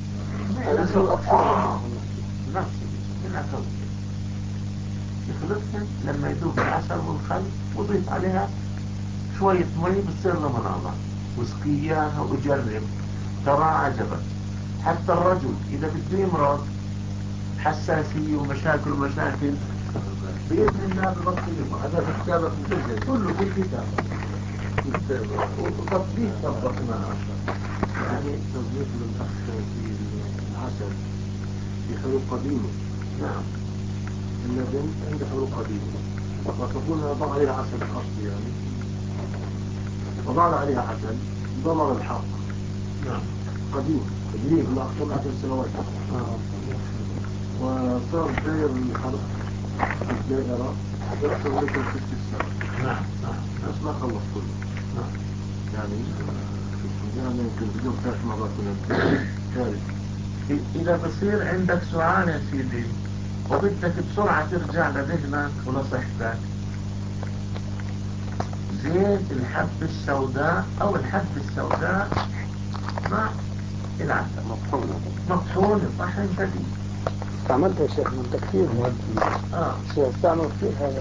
نفس ملعقة يخلطها لما يذوب العسل والخل وضيف عليها شوية مي بتصير لمناظر، واسقي اياها وجرب، ترى عجبك. حتى الرجل إذا بده يمرض حساسية ومشاكل بإذن الله ببطل. هذا في كتابك مسجل كله في الكتاب وتطبيق طبقناه يعني. تضيف للأخ في العسل في حلول قديمة. نعم. اللبن عنده حلول قديمة، فتقول ضع عليها عسل أصلي يعني، وضعنا عليها عسل ضمر الحق. نعم. قديم من أكثر من 10 سنوات. وصار داير الحرق الدائرة يحصل لكم 6 سنوات. نعم. بس ما خلص كله. نعم. يعني يمكن بدون 3 مرات من الثالث. إذا بصير عندك سؤال يا سيدي وبدك بسرعة ترجع لذهنك ولصحتك، زيت الحبة السوداء أو الحبة السوداء مع العسل مطحون طحن شديد. استعملت يا شيخ من كثير. استعمل كثير هذا.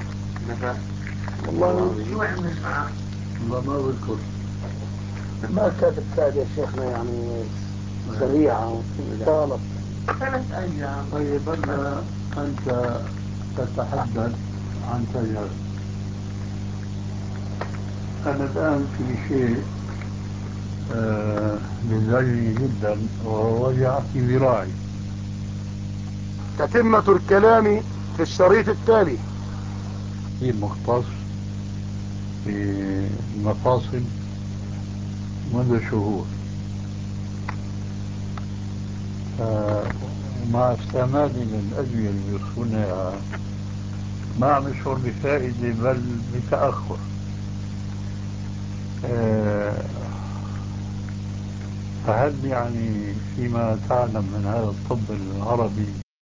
والله شو عمل معك؟ والله ما بذكر. ما كانت تساعد يا شيخنا يعني سريعة طالب 3 أيام. طيب أنت تتحدث عن تجارب. أنا الآن في شيء بيزعجني جدا وهو وجع في ذراعي. تتمة الكلام في الشريط التالي. في مختص في المفاصل منذ شهور، ومع استعمالي للأدوية اللي بيوصفونها ما عم يشعر بفائدة بل بتأخر. فهل يعني فيما تعلم من هذا الطب العربي